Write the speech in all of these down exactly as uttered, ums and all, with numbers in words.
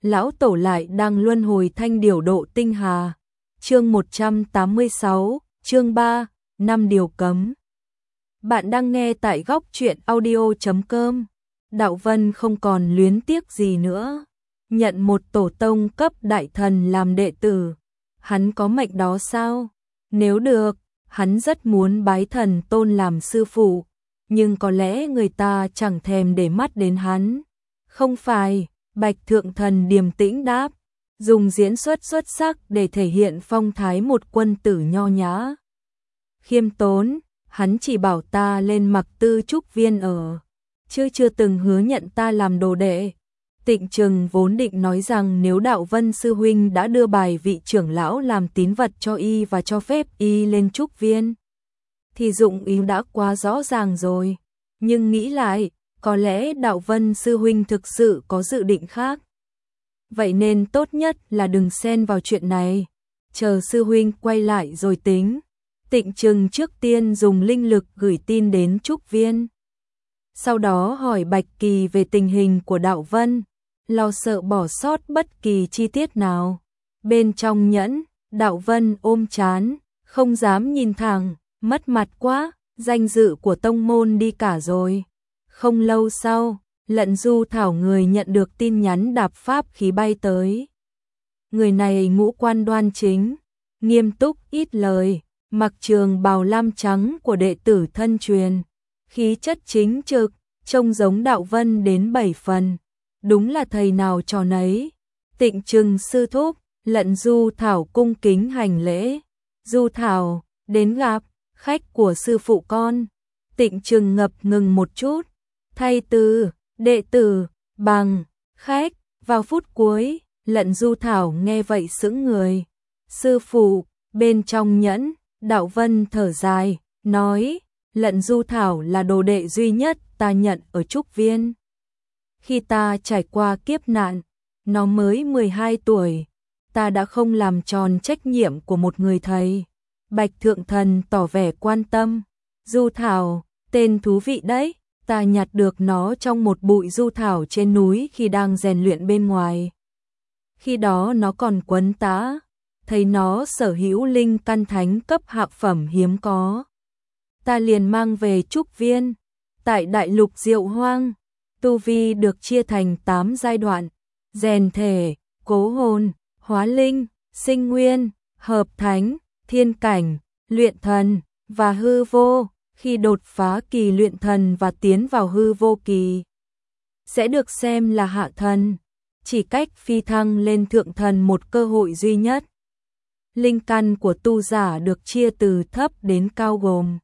lão tổ lại đang luân hồi thanh điểu độ tinh hà. Chương một trăm tám mươi sáu, chương ba, năm điều cấm. Bạn đang nghe tại góc truyện audio chấm com. Đạo Vân không còn luyến tiếc gì nữa, nhận một tổ tông cấp đại thần làm đệ tử. Hắn có mệnh đó sao? Nếu được, hắn rất muốn bái thần tôn làm sư phụ, nhưng có lẽ người ta chẳng thèm để mắt đến hắn. Không phải, Bạch Thượng Thần điềm tĩnh đáp, dùng diễn xuất xuất sắc để thể hiện phong thái một quân tử nho nhã. Khiêm tốn, hắn chỉ bảo ta lên mặc tư trúc viên ở, chứ chưa từng hứa nhận ta làm đồ đệ. Tịnh Trừng vốn định nói rằng nếu Đạo Vân sư huynh đã đưa bài vị trưởng lão làm tín vật cho y và cho phép y lên trúc viên, thì dụng ý đã quá rõ ràng rồi. Nhưng nghĩ lại, có lẽ Đạo Vân sư huynh thực sự có dự định khác. Vậy nên tốt nhất là đừng xen vào chuyện này, chờ sư huynh quay lại rồi tính. Tịnh Trừng trước tiên dùng linh lực gửi tin đến trúc viên, sau đó hỏi Bạch Kỳ về tình hình của Đạo Vân, lo sợ bỏ sót bất kỳ chi tiết nào. Bên trong nhẫn, Đạo Vân ôm trán, không dám nhìn thẳng, mất mặt quá, danh dự của tông môn đi cả rồi. Không lâu sau, Lận Du Thảo người nhận được tin nhắn đạp pháp khí bay tới. Người này ngũ quan đoan chính, nghiêm túc ít lời, mặc trường bào lam trắng của đệ tử thân truyền, khí chất chính trực, trông giống Đạo Vân đến bảy phần. Đúng là thầy nào trò nấy. Tịnh Trừng sư thúc, Lận Du Thảo cung kính hành lễ. Du Thảo, đến gặp khách của sư phụ con. Tịnh Trừng ngập ngừng một chút, thay từ đệ tử bằng khách. Vào phút cuối, Lận Du Thảo nghe vậy sững người. Sư phụ, bên trong nhẫn, Đạo Vân thở dài, nói, Lận Du Thảo là đồ đệ duy nhất ta nhận ở trúc viên. Khi ta trải qua kiếp nạn, nó mới mười hai tuổi, ta đã không làm tròn trách nhiệm của một người thầy. Bạch Thượng Thần tỏ vẻ quan tâm. Du Thảo, tên thú vị đấy, ta nhặt được nó trong một bụi du thảo trên núi khi đang rèn luyện bên ngoài. Khi đó nó còn quấn tá, thấy nó sở hữu linh căn thánh cấp hạ phẩm hiếm có. Ta liền mang về trúc viên. Tại đại lục Diệu Hoang, tu vi được chia thành tám giai đoạn: rèn thể, cố hồn, hóa linh, sinh nguyên, hợp thánh, thiên cảnh, luyện thần và hư vô. Khi đột phá kỳ luyện thần và tiến vào hư vô kỳ, sẽ được xem là hạ thần, chỉ cách phi thăng lên thượng thần một cơ hội duy nhất. Linh căn của tu giả được chia từ thấp đến cao gồm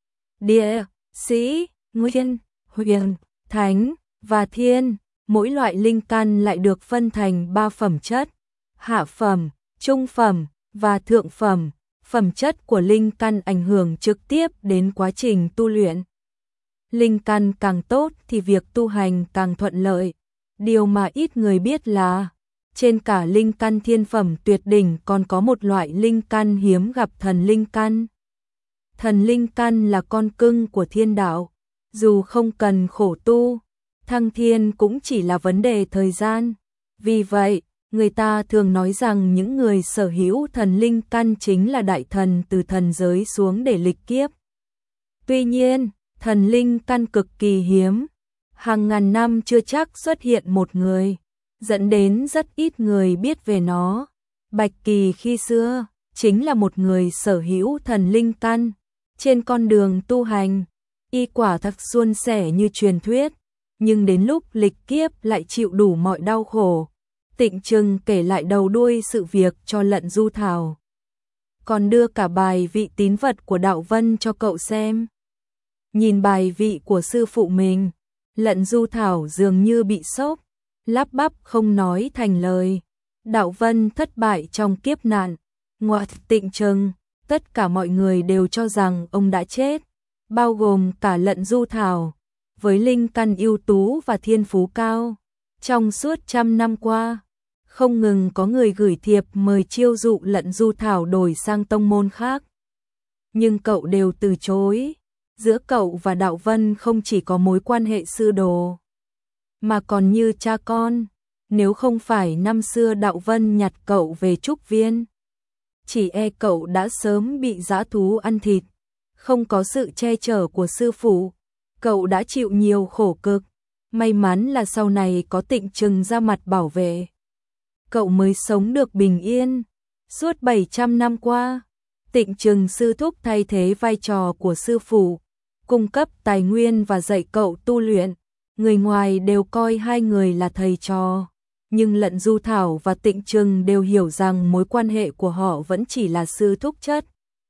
địa, sĩ, nguyên, huyền, thánh và thiên. Mỗi loại linh căn lại được phân thành ba phẩm chất: hạ phẩm, trung phẩm và thượng phẩm. Phẩm chất của linh căn ảnh hưởng trực tiếp đến quá trình tu luyện. Linh căn càng tốt thì việc tu hành càng thuận lợi. Điều mà ít người biết là, trên cả linh căn thiên phẩm tuyệt đỉnh còn có một loại linh căn hiếm gặp, thần linh căn. Thần linh căn là con cưng của thiên đạo. Dù không cần khổ tu, thăng thiên cũng chỉ là vấn đề thời gian. Vì vậy, người ta thường nói rằng những người sở hữu thần linh căn chính là đại thần từ thần giới xuống để lịch kiếp. Tuy nhiên, thần linh căn cực kỳ hiếm, hàng ngàn năm chưa chắc xuất hiện một người, dẫn đến rất ít người biết về nó. Bạch Kỳ khi xưa chính là một người sở hữu thần linh căn. Trên con đường tu hành, y quả thật suôn sẻ như truyền thuyết, nhưng đến lúc lịch kiếp lại chịu đủ mọi đau khổ. Tịnh Trừng kể lại đầu đuôi sự việc cho Lận Du Thảo, còn đưa cả bài vị tín vật của Đạo Vân cho cậu xem. Nhìn bài vị của sư phụ mình, Lận Du Thảo dường như bị sốc, lắp bắp không nói thành lời. Đạo Vân thất bại trong kiếp nạn. Ngoại Tịnh Trừng, tất cả mọi người đều cho rằng ông đã chết, bao gồm cả Lận Du Thảo, với linh căn ưu tú và thiên phú cao. Trong suốt trăm năm qua, không ngừng có người gửi thiệp mời chiêu dụ Lận Du Thảo đổi sang tông môn khác, nhưng cậu đều từ chối. Giữa cậu và Đạo Vân không chỉ có mối quan hệ sư đồ, mà còn như cha con. nếu không phải năm xưa Đạo Vân nhặt cậu về trúc viên, chỉ e cậu đã sớm bị dã thú ăn thịt. Không có sự che chở của sư phụ, cậu đã chịu nhiều khổ cực. May mắn là sau này có Tịnh Trừng ra mặt bảo vệ, cậu mới sống được bình yên. Suốt bảy trăm năm qua, Tịnh Trừng sư thúc thay thế vai trò của sư phụ, cung cấp tài nguyên và dạy cậu tu luyện. Người ngoài đều coi hai người là thầy trò, nhưng Lận Du Thảo và Tịnh Trừng đều hiểu rằng mối quan hệ của họ vẫn chỉ là sư thúc chất.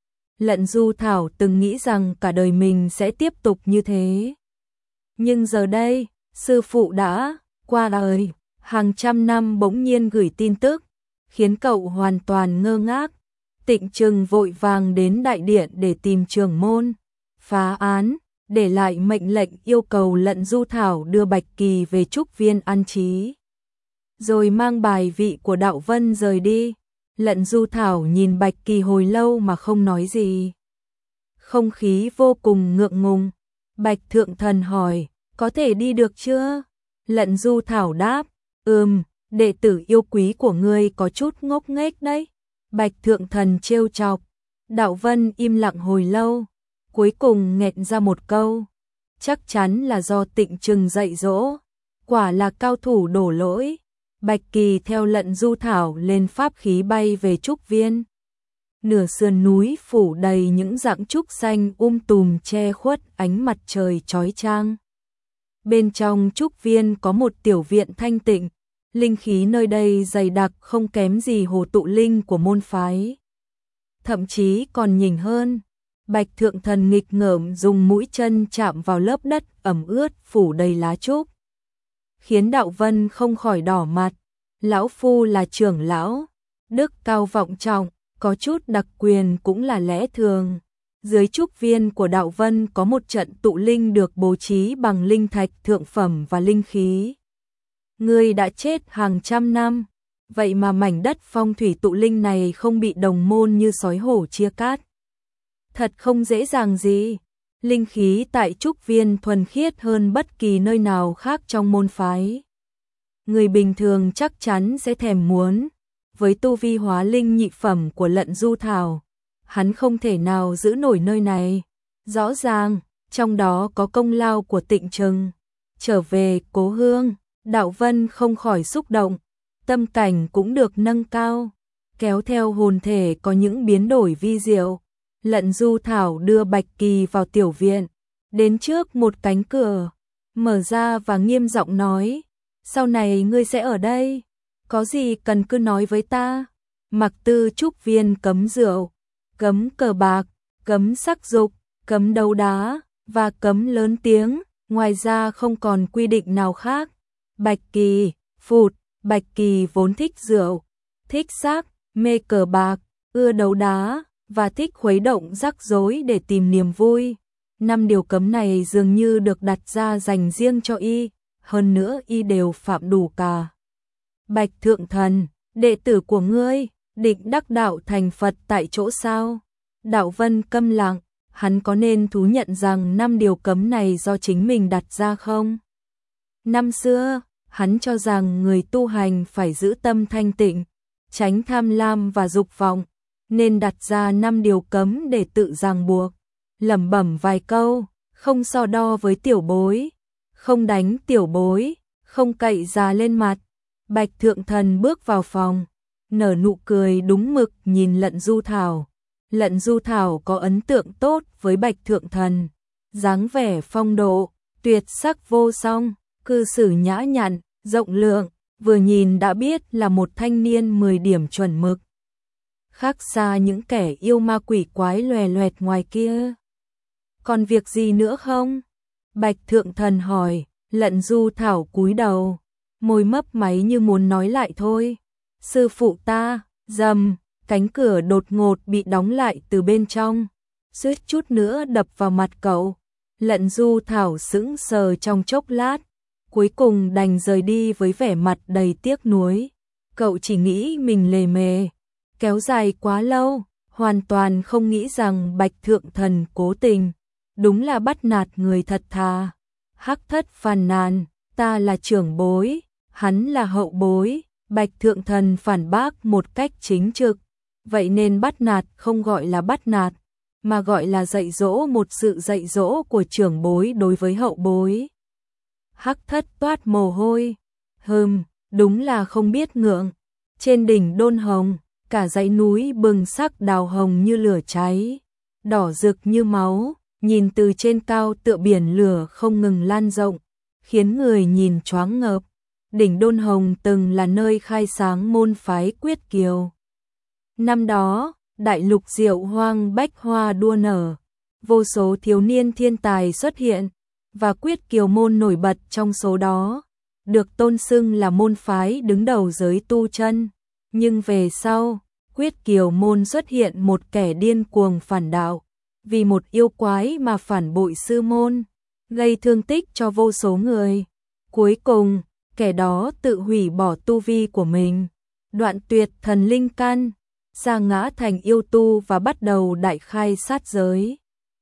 Lận Du Thảo từng nghĩ rằng cả đời mình sẽ tiếp tục như thế. Nhưng giờ đây, sư phụ đã qua đời, hàng trăm năm bỗng nhiên gửi tin tức, khiến cậu hoàn toàn ngơ ngác. Tịnh Trừng vội vàng đến đại điện để tìm trưởng môn, phá án, để lại mệnh lệnh yêu cầu Lận Du Thảo đưa Bạch Kỳ về trúc viên an trí, rồi mang bài vị của Đạo Vân rời đi. Lận Du Thảo nhìn Bạch Kỳ hồi lâu mà không nói gì. Không khí vô cùng ngượng ngùng. Bạch Thượng Thần hỏi, có thể đi được chưa? Lận Du Thảo đáp, ừm, đệ tử yêu quý của ngươi có chút ngốc nghếch đấy. Bạch Thượng Thần trêu chọc. Đạo Vân im lặng hồi lâu, cuối cùng nghẹn ra một câu, chắc chắn là do Tịnh Trừng dạy dỗ, quả là cao thủ đổ lỗi. Bạch Kỳ theo Lận Du Thảo lên pháp khí bay về trúc viên. Nửa sườn núi phủ đầy những rặng trúc xanh um tùm che khuất ánh mặt trời chói chang. Bên trong trúc viên có một tiểu viện thanh tịnh, linh khí nơi đây dày đặc không kém gì hồ tụ linh của môn phái. Thậm chí còn nhỉnh hơn. Bạch Thượng Thần nghịch ngợm dùng mũi chân chạm vào lớp đất ẩm ướt phủ đầy lá trúc, khiến Đạo Vân không khỏi đỏ mặt. Lão phu là trưởng lão, đức cao vọng trọng, có chút đặc quyền cũng là lẽ thường. Dưới trúc viên của Đạo Vân có một trận tụ linh được bố trí bằng linh thạch thượng phẩm và linh khí. Ngươi đã chết hàng trăm năm, vậy mà mảnh đất phong thủy tụ linh này không bị đồng môn như sói hổ chia cắt. Thật không dễ dàng gì. Linh khí tại trúc viên thuần khiết hơn bất kỳ nơi nào khác trong môn phái. Người bình thường chắc chắn sẽ thèm muốn. Với tu vi hóa linh nhị phẩm của Lận Du Thảo, hắn không thể nào giữ nổi nơi này. Rõ ràng, trong đó có công lao của Tịnh Trừng. Trở về cố hương, Đạo Vân không khỏi xúc động, tâm cảnh cũng được nâng cao, kéo theo hồn thể có những biến đổi vi diệu. Lận Du Thảo đưa Bạch Kỳ vào tiểu viện, đến trước một cánh cửa, mở ra và nghiêm giọng nói, sau này ngươi sẽ ở đây, có gì cần cứ nói với ta. Mặc tư trúc viên cấm rượu, cấm cờ bạc, cấm sắc dục, cấm đấu đá, và cấm lớn tiếng, ngoài ra không còn quy định nào khác. Bạch Kỳ, phụt, Bạch Kỳ vốn thích rượu, thích sắc, mê cờ bạc, ưa đấu đá, và thích khuấy động rắc rối để tìm niềm vui. Năm điều cấm này dường như được đặt ra dành riêng cho y, hơn nữa y đều phạm đủ cả. Bạch Thượng Thần, đệ tử của ngươi, định đắc đạo thành Phật tại chỗ sao? Đạo Vân câm lặng, hắn có nên thú nhận rằng năm điều cấm này do chính mình đặt ra không? Năm xưa, hắn cho rằng người tu hành phải giữ tâm thanh tịnh, tránh tham lam và dục vọng, nên đặt ra năm điều cấm để tự ràng buộc. Lẩm bẩm vài câu, không so đo với tiểu bối, không đánh tiểu bối, không cậy già lên mặt. Bạch Thượng Thần bước vào phòng, nở nụ cười đúng mực nhìn Lận Du Thảo. Lận Du Thảo có ấn tượng tốt với Bạch Thượng Thần, dáng vẻ phong độ, tuyệt sắc vô song, cư xử nhã nhặn, rộng lượng, vừa nhìn đã biết là một thanh niên mười điểm chuẩn mực. Khác xa những kẻ yêu ma quỷ quái loè loẹt ngoài kia. Còn việc gì nữa không? Bạch Thượng Thần hỏi. Lận Du Thảo cúi đầu, môi mấp máy như muốn nói lại thôi. Sư phụ ta, rầm, cánh cửa đột ngột bị đóng lại từ bên trong, suýt chút nữa đập vào mặt cậu. Lận Du Thảo sững sờ trong chốc lát, cuối cùng đành rời đi với vẻ mặt đầy tiếc nuối. Cậu chỉ nghĩ mình lề mề, kéo dài quá lâu, hoàn toàn không nghĩ rằng Bạch Thượng Thần cố tình, đúng là bắt nạt người thật thà. Hắc Thất phàn nàn, ta là trưởng bối, Hắn là hậu bối, Bạch Thượng Thần phản bác một cách chính trực, vậy nên bắt nạt không gọi là bắt nạt, mà gọi là dạy dỗ, một sự dạy dỗ của trưởng bối đối với hậu bối. Hắc Thất toát mồ hôi, hừm, đúng là không biết ngượng. Trên đỉnh Đôn Hồng, cả dãy núi bừng sắc đào hồng như lửa cháy, đỏ rực như máu, nhìn từ trên cao tựa biển lửa không ngừng lan rộng, khiến người nhìn choáng ngợp. Đỉnh Đôn Hồng từng là nơi khai sáng môn phái Quyết Kiều. Năm đó, đại lục diệu hoang bách hoa đua nở, vô số thiếu niên thiên tài xuất hiện, và Quyết Kiều môn nổi bật trong số đó, được tôn xưng là môn phái đứng đầu giới tu chân. Nhưng về sau, Quyết Kiều môn xuất hiện một kẻ điên cuồng phản đạo, vì một yêu quái mà phản bội sư môn, gây thương tích cho vô số người. Cuối cùng, kẻ đó tự hủy bỏ tu vi của mình, đoạn tuyệt thần linh căn, sa ngã thành yêu tu và bắt đầu đại khai sát giới.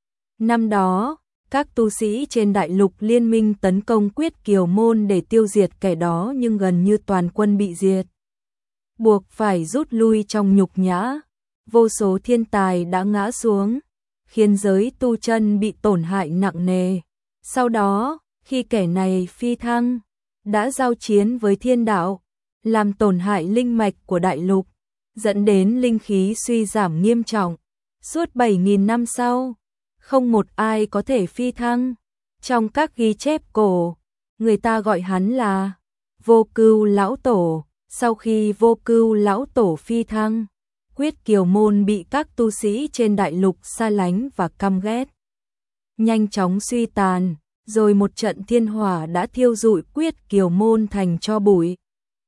Năm đó, các tu sĩ trên đại lục liên minh tấn công Quyết Kiều môn để tiêu diệt kẻ đó, nhưng gần như toàn quân bị diệt, buộc phải rút lui trong nhục nhã. Vô số thiên tài đã ngã xuống, khiến giới tu chân bị tổn hại nặng nề. Sau đó, khi kẻ này phi thăng, đã giao chiến với thiên đạo, làm tổn hại linh mạch của đại lục, dẫn đến linh khí suy giảm nghiêm trọng. Suốt bảy nghìn năm sau, không một ai có thể phi thăng. Trong các ghi chép cổ, người ta gọi hắn là Vô Cưu Lão Tổ. Sau khi Vô Cưu Lão Tổ phi thăng, Quyết Kiều môn bị các tu sĩ trên đại lục xa lánh và căm ghét, nhanh chóng suy tàn, rồi một trận thiên hỏa đã thiêu rụi Quyết Kiều môn thành tro bụi,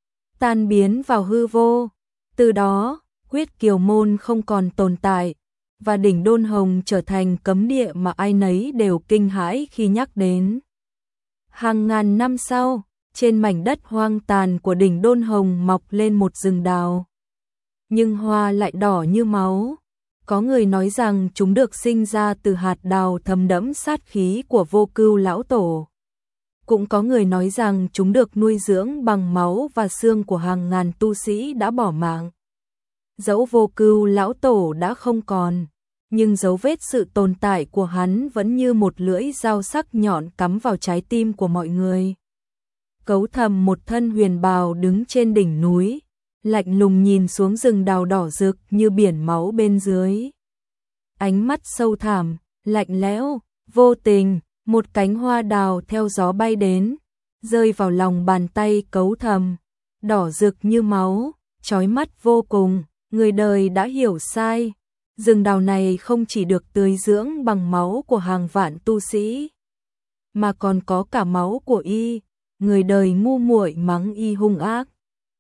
tan biến vào hư vô. Từ đó, Quyết Kiều môn không còn tồn tại, và đỉnh Đôn Hồng trở thành cấm địa mà ai nấy đều kinh hãi khi nhắc đến. Hàng ngàn năm sau, trên mảnh đất hoang tàn của đỉnh Đôn Hồng mọc lên một rừng đào, nhưng hoa lại đỏ như máu. Có người nói rằng chúng được sinh ra từ hạt đào thấm đẫm sát khí của Vô Cưu Lão Tổ. Cũng có người nói rằng chúng được nuôi dưỡng bằng máu và xương của hàng ngàn tu sĩ đã bỏ mạng. Dẫu Vô Cưu Lão Tổ đã không còn, nhưng dấu vết sự tồn tại của hắn vẫn như một lưỡi dao sắc nhọn cắm vào trái tim của mọi người. Cấu Thầm một thân huyền bào đứng trên đỉnh núi, lạnh lùng nhìn xuống rừng đào đỏ rực như biển máu bên dưới. Ánh mắt sâu thẳm, lạnh lẽo, vô tình, một cánh hoa đào theo gió bay đến, rơi vào lòng bàn tay Cấu Thầm, đỏ rực như máu, chói mắt vô cùng. Người đời đã hiểu sai, rừng đào này không chỉ được tưới dưỡng bằng máu của hàng vạn tu sĩ, mà còn có cả máu của y. Người đời ngu muội mắng y hung ác,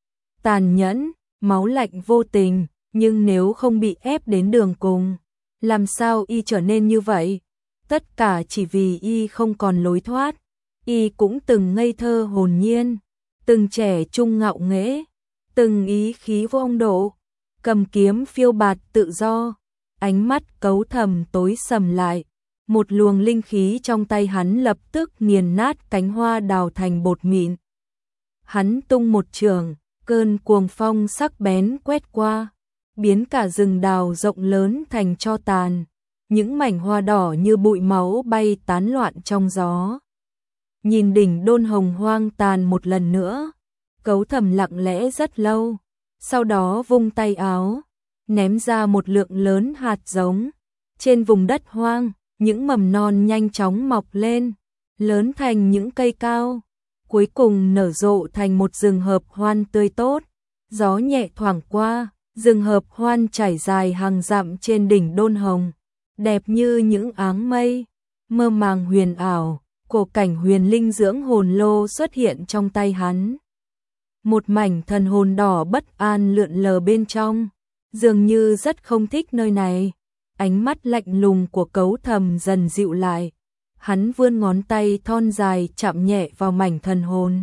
tàn nhẫn, máu lạnh vô tình, nhưng nếu không bị ép đến đường cùng, làm sao y trở nên như vậy? Tất cả chỉ vì y không còn lối thoát. Y cũng từng ngây thơ hồn nhiên, từng trẻ trung ngạo nghễ, từng ý khí vô ông độ, cầm kiếm phiêu bạt tự do. Ánh mắt Cấu Thầm tối sầm lại, một luồng linh khí trong tay hắn lập tức nghiền nát cánh hoa đào thành bột mịn. Hắn tung một chưởng, cơn cuồng phong sắc bén quét qua, biến cả rừng đào rộng lớn thành tro tàn. Những mảnh hoa đỏ như bụi máu bay tán loạn trong gió. Nhìn đỉnh Đôn Hồng hoang tàn một lần nữa, Cấu Thầm lặng lẽ rất lâu, sau đó vung tay áo, ném ra một lượng lớn hạt giống. Trên vùng đất hoang, những mầm non nhanh chóng mọc lên, lớn thành những cây cao, cuối cùng nở rộ thành một rừng hợp hoan tươi tốt. Gió nhẹ thoảng qua, rừng hợp hoan trải dài hàng dặm trên đỉnh Đôn Hồng, đẹp như những áng mây, mơ màng huyền ảo. Cổ cảnh huyền linh dưỡng hồn lô xuất hiện trong tay hắn. Một mảnh thần hồn đỏ bất an lượn lờ bên trong, dường như rất không thích nơi này. Ánh mắt lạnh lùng của Cấu Thầm dần dịu lại, hắn vươn ngón tay thon dài chạm nhẹ vào mảnh thần hồn.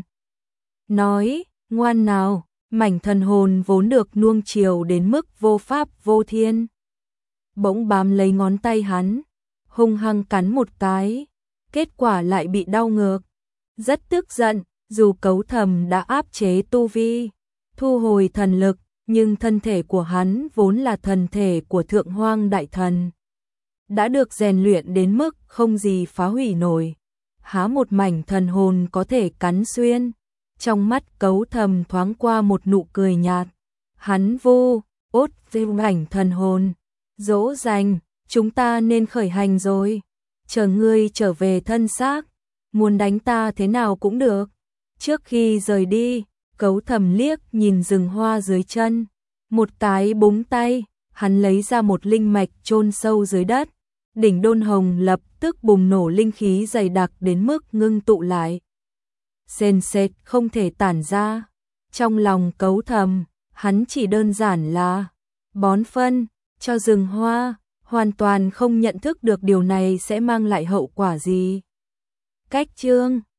Nói, ngoan nào. Mảnh thần hồn vốn được nuông chiều đến mức vô pháp vô thiên, bỗng bám lấy ngón tay hắn, hung hăng cắn một cái, kết quả lại bị đau ngược. Rất tức giận, Dù Cấu Thầm đã áp chế tu vi, thu hồi thần lực, nhưng thân thể của hắn vốn là thần thể của Thượng Hoang Đại Thần, đã được rèn luyện đến mức không gì phá hủy nổi. Há một mảnh thần hồn có thể cắn xuyên. Trong mắt Cấu Thầm thoáng qua một nụ cười nhạt. Hắn vu ốt về mảnh thần hồn. Dỗ dành, chúng ta nên khởi hành rồi. Chờ ngươi trở về thân xác, muốn đánh ta thế nào cũng được. Trước khi rời đi, Cấu Thầm liếc nhìn rừng hoa dưới chân. Một cái búng tay, hắn lấy ra một linh mạch chôn sâu dưới đất. Đỉnh đôn hồng lập tức bùng nổ linh khí dày đặc đến mức ngưng tụ lại. Sền sệt không thể tản ra. Trong lòng Cấu Thầm, hắn chỉ đơn giản là bón phân cho rừng hoa, hoàn toàn không nhận thức được điều này sẽ mang lại hậu quả gì. Cách chương